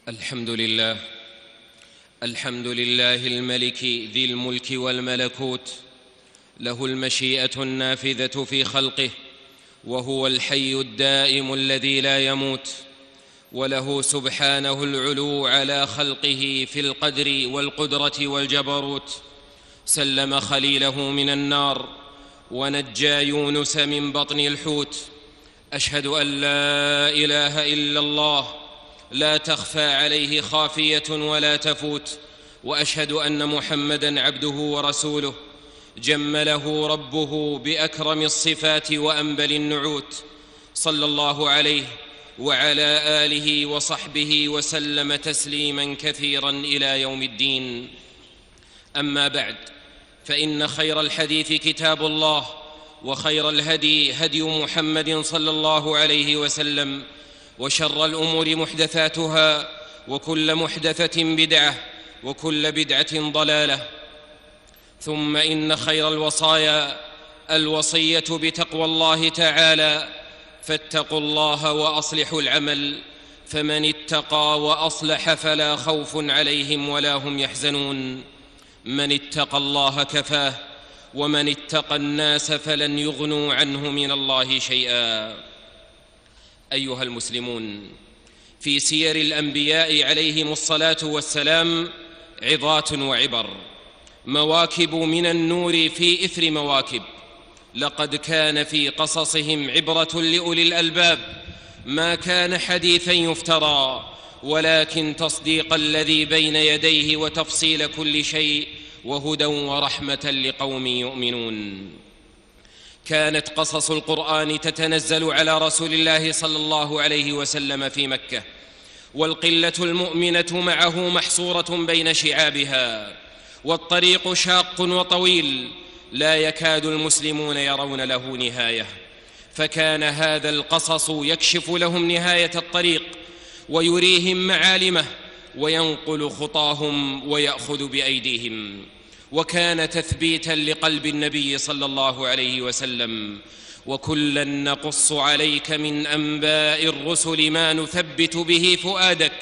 الحمد لله الملك ذي الملك والملكوت، له المشيئة النافذة في خلقه، وهو الحي الدائم الذي لا يموت، وله سبحانه العلو على خلقه في القدر والقدرة والجبروت. سلم خليله من النار ونجى يونس من بطن الحوت. أشهد أن لا إله إلا الله لا تخفى عليه خافية ولا تفوت، وأشهد أن محمدًا عبده ورسوله جمله ربه بأكرم الصفات وأنبل النعوت، صلى الله عليه وعلى آله وصحبه وسلم تسليماً كثيراً إلى يوم الدين. أما بعد، فإن خير الحديث كتاب الله، وخير الهدي هدي محمد صلى الله عليه وسلم، وشر الأمور محدثاتها، وكل محدثة بدعة، وكل بدعة ضلالة. ثم إن خير الوصايا الوصية بتقوى الله تعالى، فاتقوا الله وأصلحوا العمل، فمن اتقى وأصلح فلا خوف عليهم ولا هم يحزنون. من اتقى الله كفاه، ومن اتقى الناس فلن يغنوا عنه من الله شيئا. أيها المسلمون، في سير الأنبياء عليهم الصلاة والسلام عظات وعبر، مواكب من النور في إثر مواكب. لقد كان في قصصهم عبرة لأولي الألباب، ما كان حديثا يفترى، ولكن تصديق الذي بين يديه وتفصيل كل شيء، وهدى ورحمة لقوم يؤمنون. كانت قصص القرآن تتنزل على رسول الله صلى الله عليه وسلم في مكة، والقلة المؤمنة معه محصورة بين شعابها، والطريق شاق وطويل، لا يكاد المسلمون يرون له نهاية. فكان هذا القصص يكشف لهم نهاية الطريق، ويريهم معالمه، وينقل خطاهم ويأخذ بأيديهم. وكان تثبيتا لقلب النبي صلى الله عليه وسلم: وكلا نقص عليك من أنباء الرسل ما نثبت به فؤادك،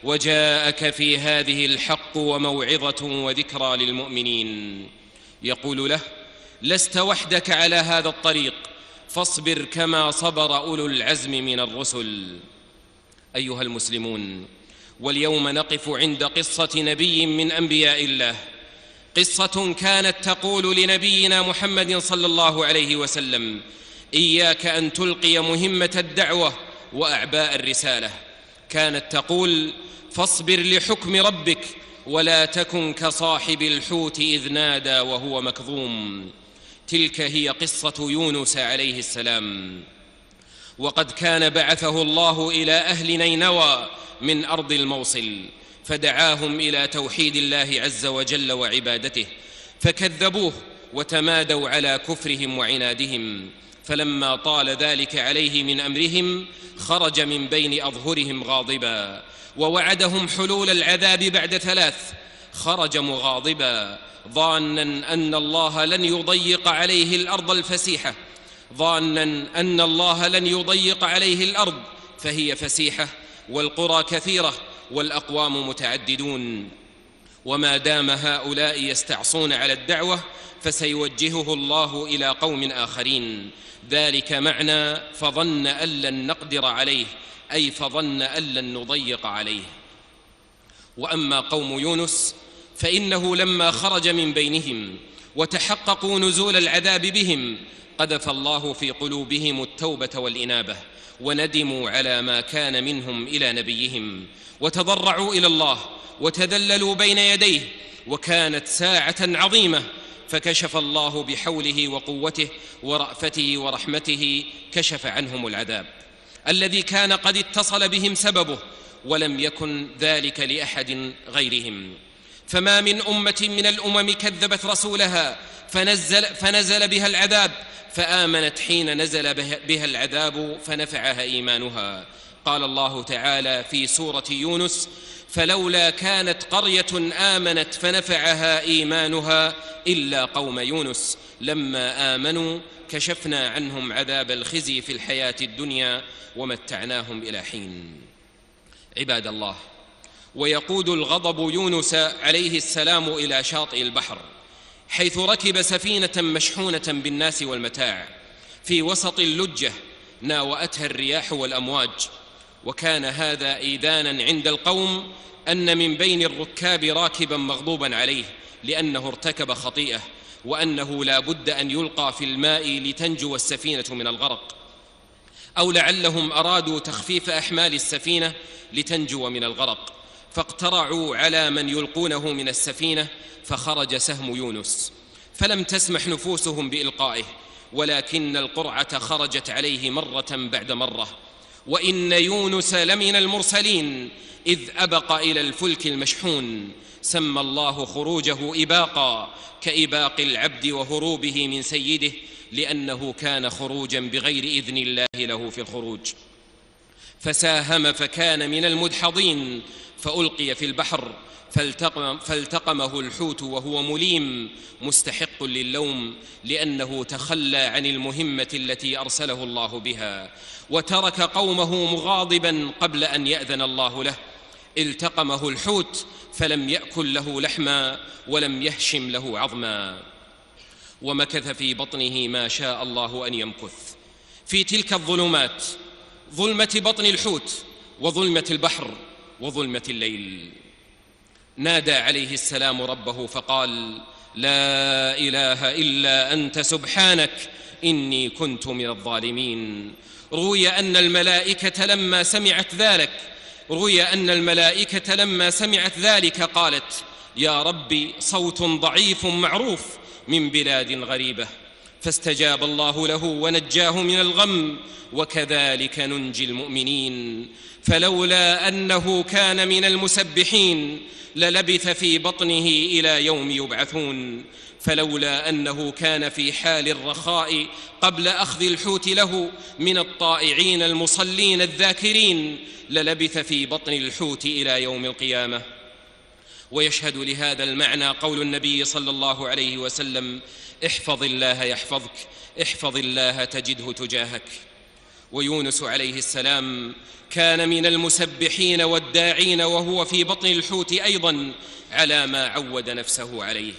وجاءك في هذه الحق وموعظة وذكرى للمؤمنين. يقول له: لست وحدك على هذا الطريق، فاصبر كما صبر أولو العزم من الرسل. أيها المسلمون، واليوم نقف عند قصة نبي من أنبياء الله، قصة كانت تقول لنبينا محمد صلى الله عليه وسلم: إياك أن تلقي مهمة الدعوة وأعباء الرسالة. كانت تقول: فاصبر لحكم ربك، ولا تكن كصاحب الحوت إذ نادى وهو مكظوم. تلك هي قصة يونس عليه السلام. وقد كان بعثه الله إلى أهل نينوى من أرض الموصل، فدعاهم إلى توحيد الله عز وجل وعبادته، فكذبوه وتمادوا على كفرهم وعنادهم. فلما طال ذلك عليه من أمرهم، خرج من بين أظهرهم غاضبا، ووعدهم حلول العذاب بعد 3. خرج مغاضبا، ظانا أن الله لن يضيق عليه الأرض الفسيحة، ظانا أن الله لن يضيق عليه الأرض، فهي فسيحة، والقرى كثيرة، والأقوام متعددون. وما دام هؤلاء يستعصون على الدعوة، فسيوجهه الله إلى قوم آخرين. ذلك معنى فظن أن لن نقدر عليه، أي فظن أن لن نضيق عليه. وأما قوم يونس فإنه لما خرج من بينهم وتحققوا نزول العذاب بهم، قذف الله في قلوبهم التوبة والإنابة، وندموا على ما كان منهم إلى نبيهم، وتضرعوا إلى الله وتذللوا بين يديه. وكانت ساعة عظيمة، فكشف الله بحوله وقوته ورأفته ورحمته، كشف عنهم العذاب الذي كان قد اتصل بهم سببه، ولم يكن ذلك لأحد غيرهم. فما من أمة من الأمم كذبت رسولها فنزل بها العذاب، فآمنت حين نزل بها العذاب فنفعها إيمانها. قال الله تعالى في سورة يونس: فلولا كانت قرية آمنت فنفعها إيمانها إلا قوم يونس لما آمنوا كشفنا عنهم عذاب الخزي في الحياة الدنيا ومتعناهم إلى حين. عباد الله، ويقود الغضب يونس عليه السلام إلى شاطئ البحر، حيث ركب سفينة مشحونة بالناس والمتاع في وسط اللجة ناوأتها الرياح والأمواج. وكان هذا إيذانا عند القوم أن من بين الركاب راكبا مغضوبا عليه لأنه ارتكب خطيئة، وأنه لا بد أن يلقى في الماء لتنجو السفينة من الغرق، أو لعلهم أرادوا تخفيف أحمال السفينة لتنجو من الغرق، فاقترعوا على من يلقونه من السفينة، فخرج سهم يونس، فلم تسمح نفوسهم بإلقائه، ولكن القرعة خرجت عليه مرة بعد مرة. وإن يونس لمن المرسلين إذ أبق إلى الفلك المشحون، سمى الله خروجه إباقا كإباق العبد وهروبه من سيده، لأنه كان خروجا بغير إذن الله له في الخروج. فساهم فكان من المدحضين، فألقي في البحر فالتقمه الحوت وهو مليم مستحق للوم، لأنه تخلى عن المهمة التي أرسله الله بها، وترك قومه مغاضبا قبل أن يأذن الله له. التقمه الحوت فلم يأكل له لحما ولم يهشم له عظما، ومكث في بطنه ما شاء الله أن يمكث. في تلك الظلمات، ظلمة بطن الحوت وظلمة البحر وظلمة الليل، نادى عليه السلام ربه فقال: لا إله إلا أنت سبحانك إني كنت من الظالمين. روي أن الملائكة لما سمعت ذلك قالت: يا ربي، صوت ضعيف معروف من بلاد غريبة. فاستجاب الله له ونجاه من الغم، وكذلك ننجي المؤمنين. فلولا أنه كان من المسبحين للبث في بطنه إلى يوم يبعثون. فلولا أنه كان في حال الرخاء قبل أخذ الحوت له من الطائعين المصلين الذاكرين للبث في بطن الحوت إلى يوم القيامة. ويشهد لهذا المعنى قول النبي صلى الله عليه وسلم: احفظ الله يحفظك، احفظ الله تجده تجاهك. ويونس عليه السلام كان من المسبحين والداعين وهو في بطن الحوت أيضا على ما عود نفسه عليه.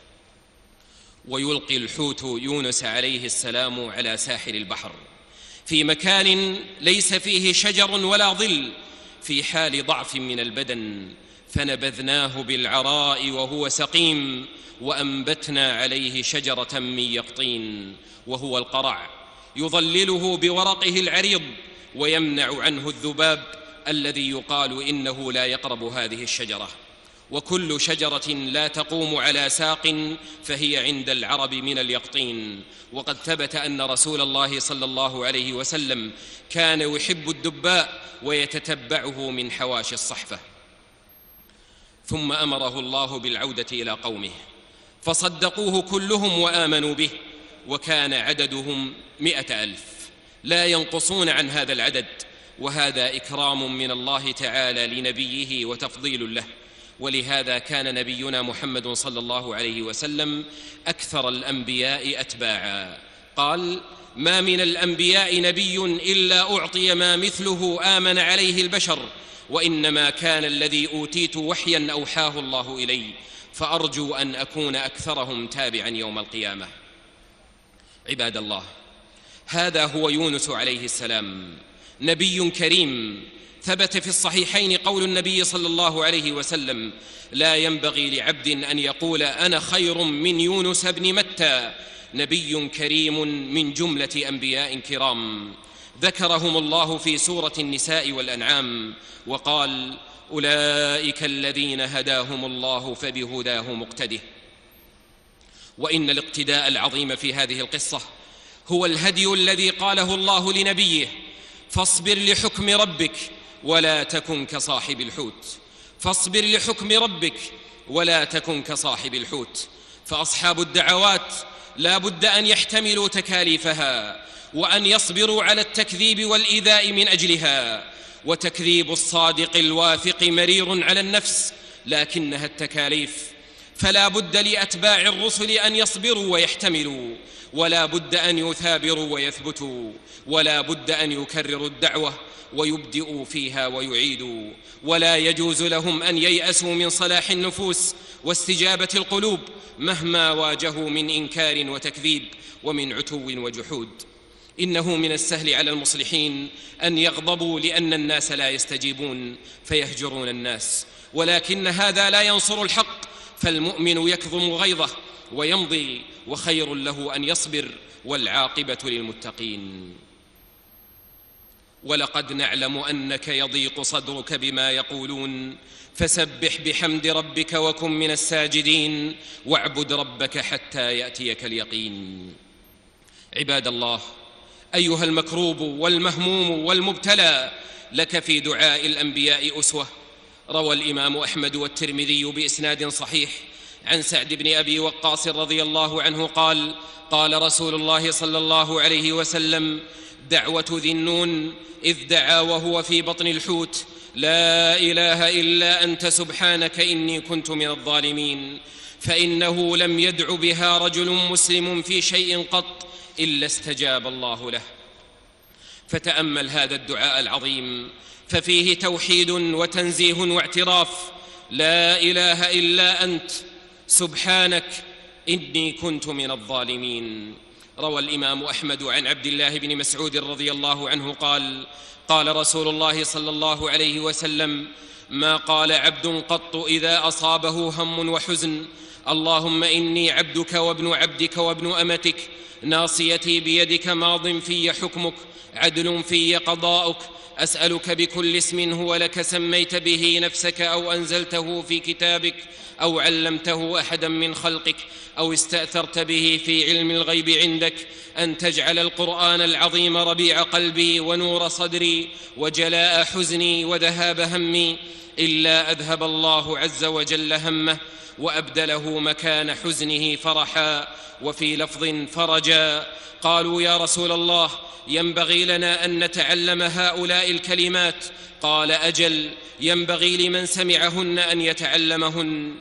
ويلقي الحوت يونس عليه السلام على ساحل البحر في مكان ليس فيه شجر ولا ظل، في حال ضعف من البدن، فنبذناه بالعراء وهو سقيم، وأنبتنا عليه شجرة من يقطين وهو القرع، يظلله بورقه العريض ويمنع عنه الذباب الذي يقال إنه لا يقرب هذه الشجرة. وكل شجرة لا تقوم على ساق فهي عند العرب من اليقطين. وقد ثبت أن رسول الله صلى الله عليه وسلم كان يحب الدباء ويتتبعه من حواشي الصحفة. ثم أمره الله بالعودة إلى قومه، فصدقوه كلهم وآمنوا به، وكان عددهم 100,000 لا ينقصون عن هذا العدد. وهذا إكرام من الله تعالى لنبيه وتفضيل له. ولهذا كان نبينا محمد صلى الله عليه وسلم أكثر الأنبياء أتباعا. قال: ما من الأنبياء نبي إلا أعطي ما مثله آمن عليه البشر، وإنما كان الذي أوتيت وحيا أوحاه الله إلي، فأرجو أن أكون أكثرهم تابعا يوم القيامة. عباد الله، هذا هو يونس عليه السلام، نبي كريم. ثبت في الصحيحين قول النبي صلى الله عليه وسلم: لا ينبغي لعبد أن يقول أنا خير من يونس بن متى. نبي كريم من جملة أنبياء كرام ذكرهم الله في سورة النساء والأنعام، وقال: أولئك الذين هداهم الله فبهداه مقتده. وإن الاقتداء العظيم في هذه القصة هو الهدي الذي قاله الله لنبيه: فاصبر لحكم ربك ولا تكن كصاحب الحوت. فاصبر لحكم ربك ولا تكن كصاحب الحوت. فأصحاب الدعوات لا بد أن يحتملوا تكاليفها، وأن يصبروا على التكذيب والإيذاء من أجلها. وتكذيب الصادق الواثق مرير على النفس، لكنها التكاليف. فلا بد لأتباع الرسل أن يصبروا ويحتملوا، ولا بد أن يثابروا ويثبتوا، ولا بد أن يكرروا الدعوة ويبدئوا فيها ويعيدوا، ولا يجوز لهم أن ييأسوا من صلاح النفوس واستجابة القلوب مهما واجهوا من إنكار وتكذيب ومن عتو وجحود. إنه من السهل على المصلحين أن يغضبوا لأن الناس لا يستجيبون فيهجرون الناس، ولكن هذا لا ينصر الحق، فالمؤمن يكظم غيظه ويمضي، وخير له أن يصبر، والعاقبة للمتقين. ولقد نعلم أنك يضيق صدرك بما يقولون، فسبح بحمد ربك وكن من الساجدين، واعبد ربك حتى يأتيك اليقين. عباد الله، أيها المكروب والمهموم والمبتلى، لك في دعاء الأنبياء أسوة. روى الإمام أحمد والترمذي بإسناد صحيح عن سعد بن أبي وقاص رضي الله عنه قال: قال رسول الله صلى الله عليه وسلم: دعوة ذي النون إذ دعا وهو في بطن الحوت: لا إله إلا أنت سبحانك إني كنت من الظالمين، فإنه لم يدع بها رجل مسلم في شيء قط إلا استجاب الله له. فتأمل هذا الدعاء العظيم، ففيه توحيد وتنزيه واعتراف: لا إله إلا أنت سبحانك إني كنت من الظالمين. روى الإمام أحمد عن عبد الله بن مسعود رضي الله عنه قال: قال رسول الله صلى الله عليه وسلم: ما قال عبد قط إذا أصابه هم وحزن: اللهم إني عبدك وابن عبدك وابن أمتك، ناصيتي بيدك، ماض في حكمك، عدل في قضاؤك، أسألك بكل اسم هو لك سميت به نفسك أو أنزلته في كتابك أو علمته أحدا من خلقك أو استأثرت به في علم الغيب عندك، أن تجعل القرآن العظيم ربيع قلبي ونور صدري وجلاء حزني وذهاب همي، إلا أذهب الله عز وجل همه وأبدله مكان حزنه فرحا، وفي لفظ فرجا. قالوا: يا رسول الله، ينبغي لنا أن نتعلم هؤلاء الكلمات. قال: أجل، ينبغي لمن سمعهن أن يتعلمهن،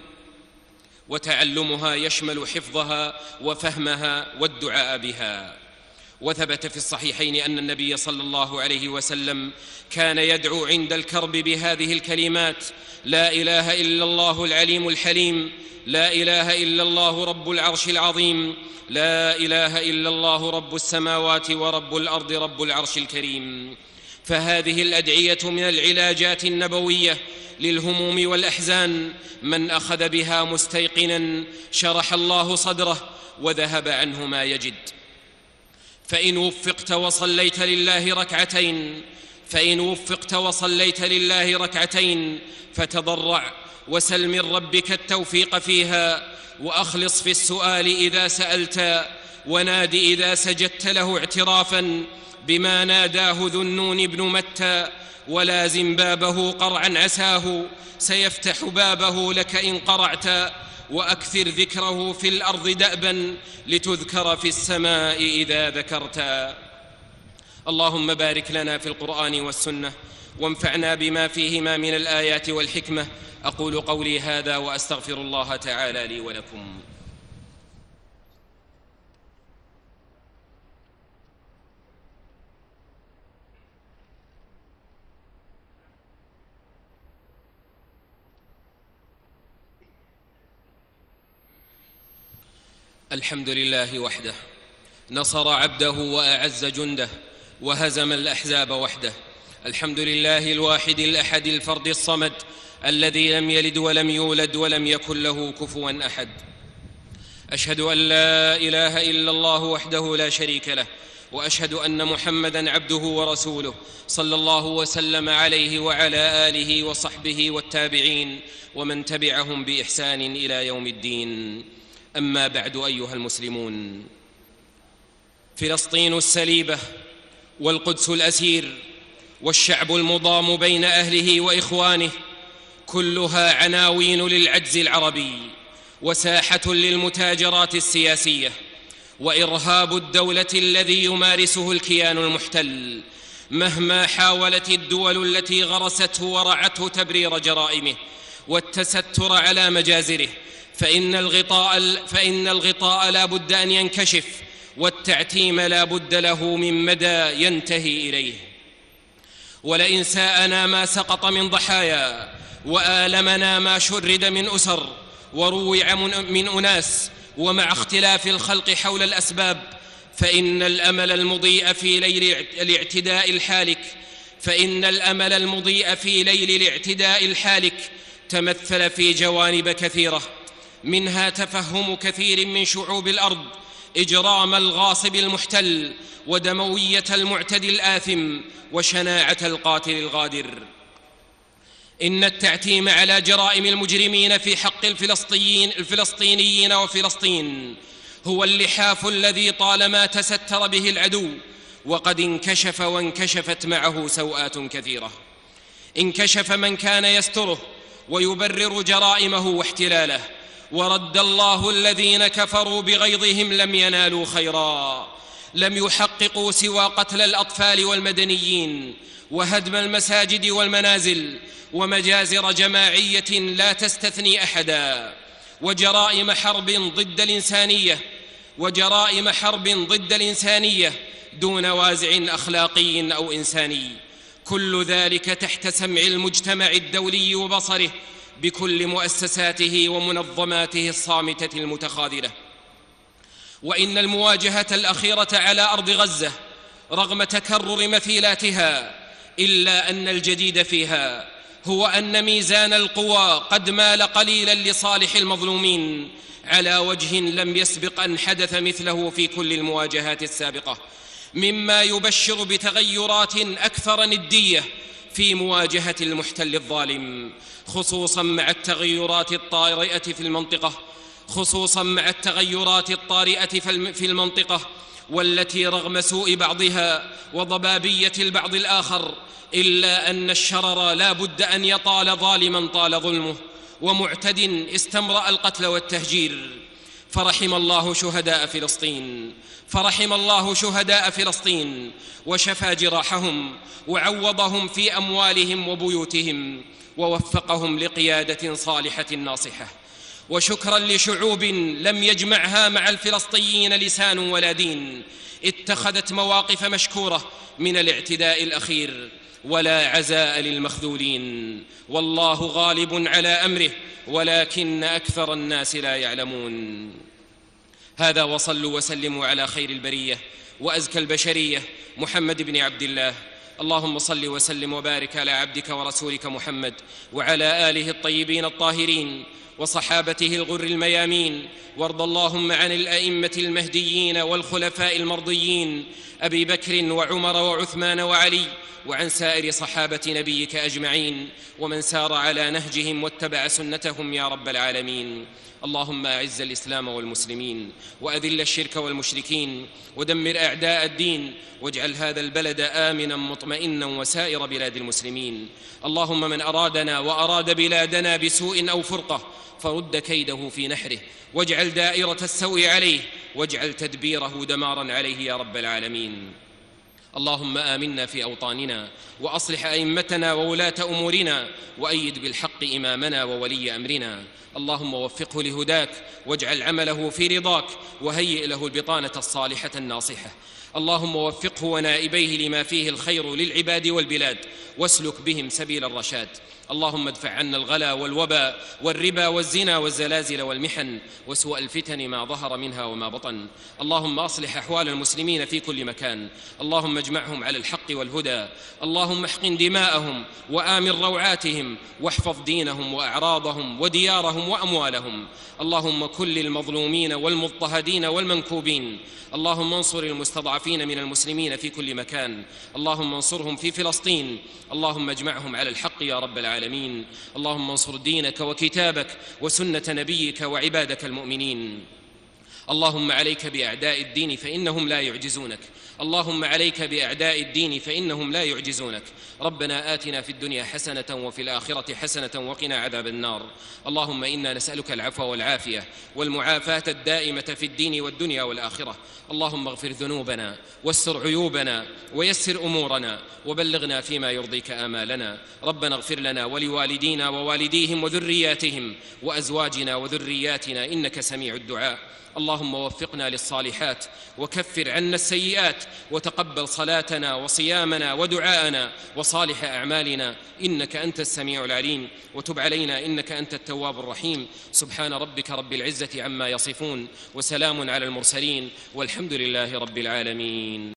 وتعلمها يشمل حفظها وفهمها والدعاء بها. وثبت في الصحيحين أن النبي صلى الله عليه وسلم كان يدعو عند الكرب بهذه الكلمات: لا إله إلا الله العليم الحليم، لا إله إلا الله رب العرش العظيم، لا إله إلا الله رب السماوات ورب الأرض رب العرش الكريم. فهذه الأدعية من العلاجات النبوية للهموم والأحزان، من أخذ بها مستيقنا شرح الله صدره وذهب عنه ما يجد. فإن وفقت وصليت لله ركعتين فتضرع وسل من ربك التوفيق فيها، وأخلص في السؤال إذا سألت، وناد إذا سجدت له اعترافا بما ناداه ذو النون بن متى، ولازم بابه قرعا عساه سيفتح بابه لك إن قرعت، وأكثر ذكره في الأرض دأبا لتذكر في السماء إذا ذكرت. اللهم بارك لنا في القرآن والسنة، وانفعنا بما فيهما من الآيات والحكمة. أقول قولي هذا وأستغفر الله تعالى لي ولكم. الحمد لله وحده، نصر عبده وأعز جنده، وهزم الأحزاب وحده. الحمد لله الواحد الأحد الفرد الصمد، الذي لم يلد ولم يولد ولم يكن له كفوا أحد. أشهد أن لا إله إلا الله وحده لا شريك له، وأشهد أن محمدًا عبده ورسوله، صلى الله وسلم عليه وعلى آله وصحبه والتابعين ومن تبعهم بإحسان إلى يوم الدين. أما بعد، أيها المسلمون، فلسطين السليبة والقدس الأسير والشعب المضام بين أهله وإخوانه كلها عناوين للعجز العربي، وساحة للمتاجرات السياسية، وإرهاب الدولة الذي يمارسه الكيان المحتل، مهما حاولت الدول التي غرسته ورعته تبرير جرائمه والتستر على مجازره، فإن الغطاء لا بد أن ينكشف، والتعتيم لا بد له من مدى ينتهي إليه. ولئن ساءنا ما سقط من ضحايا، وآلمنا ما شرد من أسر، وروع من أناس، ومع اختلاف الخلق حول الأسباب، فإن الأمل المضيء في ليل الاعتداء الحالك تمثل في جوانب كثيرة، منها تفهم كثير من شعوب الأرض إجرام الغاصب المحتل، ودموية المعتدي الآثم، وشناعة القاتل الغادر. إن التعتيم على جرائم المجرمين في حق الفلسطينيين وفلسطين هو اللحاف الذي طالما تستر به العدو، وقد انكشف وانكشفت معه سوءات كثيرة. انكشف من كان يستره ويبرر جرائمه واحتلاله، ورد الله الذين كفروا بغيظهم لم ينالوا خيرا، لم يحققوا سوى قتل الأطفال والمدنيين، وهدم المساجد والمنازل، ومجازر جماعية لا تستثني أحدا، وجرائم حرب ضد الإنسانية دون وازع أخلاقي أو إنساني، كل ذلك تحت سمع المجتمع الدولي وبصره بكل مؤسساته ومنظماته الصامتة المتخاذلة. وإن المواجهة الأخيرة على أرض غزة رغم تكرر مثيلاتها، إلا أن الجديد فيها هو أن ميزان القوى قد مال قليلا لصالح المظلومين على وجه لم يسبق أن حدث مثله في كل المواجهات السابقة، مما يبشر بتغيرات أكثر ندية في مواجهة المحتل الظالم، خصوصا مع التغيرات الطارئة في المنطقة، والتي رغم سوء بعضها وضبابية البعض الآخر، إلا أن الشرر لا بد أن يطال ظالما طال ظلمه، ومعتد استمرأ القتل والتهجير. فرحم الله شهداء فلسطين وشفى جراحهم، وعوضهم في أموالهم وبيوتهم، ووفقهم لقيادة صالحة ناصحة. وشكرا لشعوب لم يجمعها مع الفلسطينيين لسان ولا دين، اتخذت مواقف مشكورة من الاعتداء الأخير، ولا عزاء للمخذولين، والله غالب على أمره ولكن أكثر الناس لا يعلمون. هذا، وصلوا وسلموا على خير البرية وأزكى البشرية محمد بن عبد الله. اللهم صل وسلم وبارك على عبدك ورسولك محمد وعلى آله الطيبين الطاهرين وصحابته الغر الميامين، وارض اللهم عن الأئمة المهديين والخلفاء المرضيين أبي بكر وعمر وعثمان وعلي، وعن سائر صحابة نبيك أجمعين، ومن سار على نهجهم واتبع سنتهم يا رب العالمين. اللهم أعز الإسلام والمسلمين، وأذل الشرك والمشركين، ودمر أعداء الدين، واجعل هذا البلد آمنا مطمئنا وسائر بلاد المسلمين. اللهم من أرادنا وأراد بلادنا بسوء أو فرقة فرد كيده في نحره، واجعل دائرة السوء عليه، واجعل تدبيره دمارا عليه يا رب العالمين. اللهم آمنا في أوطاننا، وأصلح أئمتنا وولاة أمورنا، وأيد بالحق إمامنا وولي أمرنا. اللهم وفقه لهداك، واجعل عمله في رضاك، وهيئ له البطانة الصالحة الناصحة. اللهم وفقه ونائبيه لما فيه الخير للعباد والبلاد، واسلك بهم سبيل الرشاد. اللهم ادفع عنا الغلا والوباء والربا والزنا والزلازل والمحن وسوء الفتن ما ظهر منها وما بطن. اللهم أصلح أحوال المسلمين في كل مكان، اللهم اجمعهم على الحق والهدى، اللهم احقن دماءهم وآمن روعاتهم، واحفظ دينهم وأعراضهم وديارهم وأموالهم. اللهم كن للمظلومين والمضطهدين والمنكوبين. اللهم انصر المستضعفين من المسلمين في كل مكان، اللهم انصرهم في فلسطين، اللهم اجمعهم على الحق يا رب العالمين. اللهم انصر دينك وكتابك وسنة نبيك وعبادك المؤمنين. اللهم عليك بأعداء الدين فإنهم لا يعجزونك، اللهم عليك بأعداء الدين فإنهم لا يعجزونك. ربنا آتنا في الدنيا حسنة وفي الآخرة حسنة وقنا عذاب النار. اللهم إنا نسألك العفو والعافية والمعافاة الدائمة في الدين والدنيا والآخرة. اللهم اغفر ذنوبنا واستر عيوبنا ويسر أمورنا وبلغنا فيما يرضيك آمالنا. ربنا اغفر لنا ولوالدينا ووالديهم وذرياتهم وأزواجنا وذرياتنا إنك سميع الدعاء. اللهم وفقنا للصالحات وكفر عنا السيئات وتقبل صلاتنا وصيامنا ودعاءنا وصالح أعمالنا إنك أنت السميع العليم، وتب علينا إنك أنت التواب الرحيم. سبحان ربك رب العزة عما يصفون وسلام على المرسلين والحمد لله رب العالمين.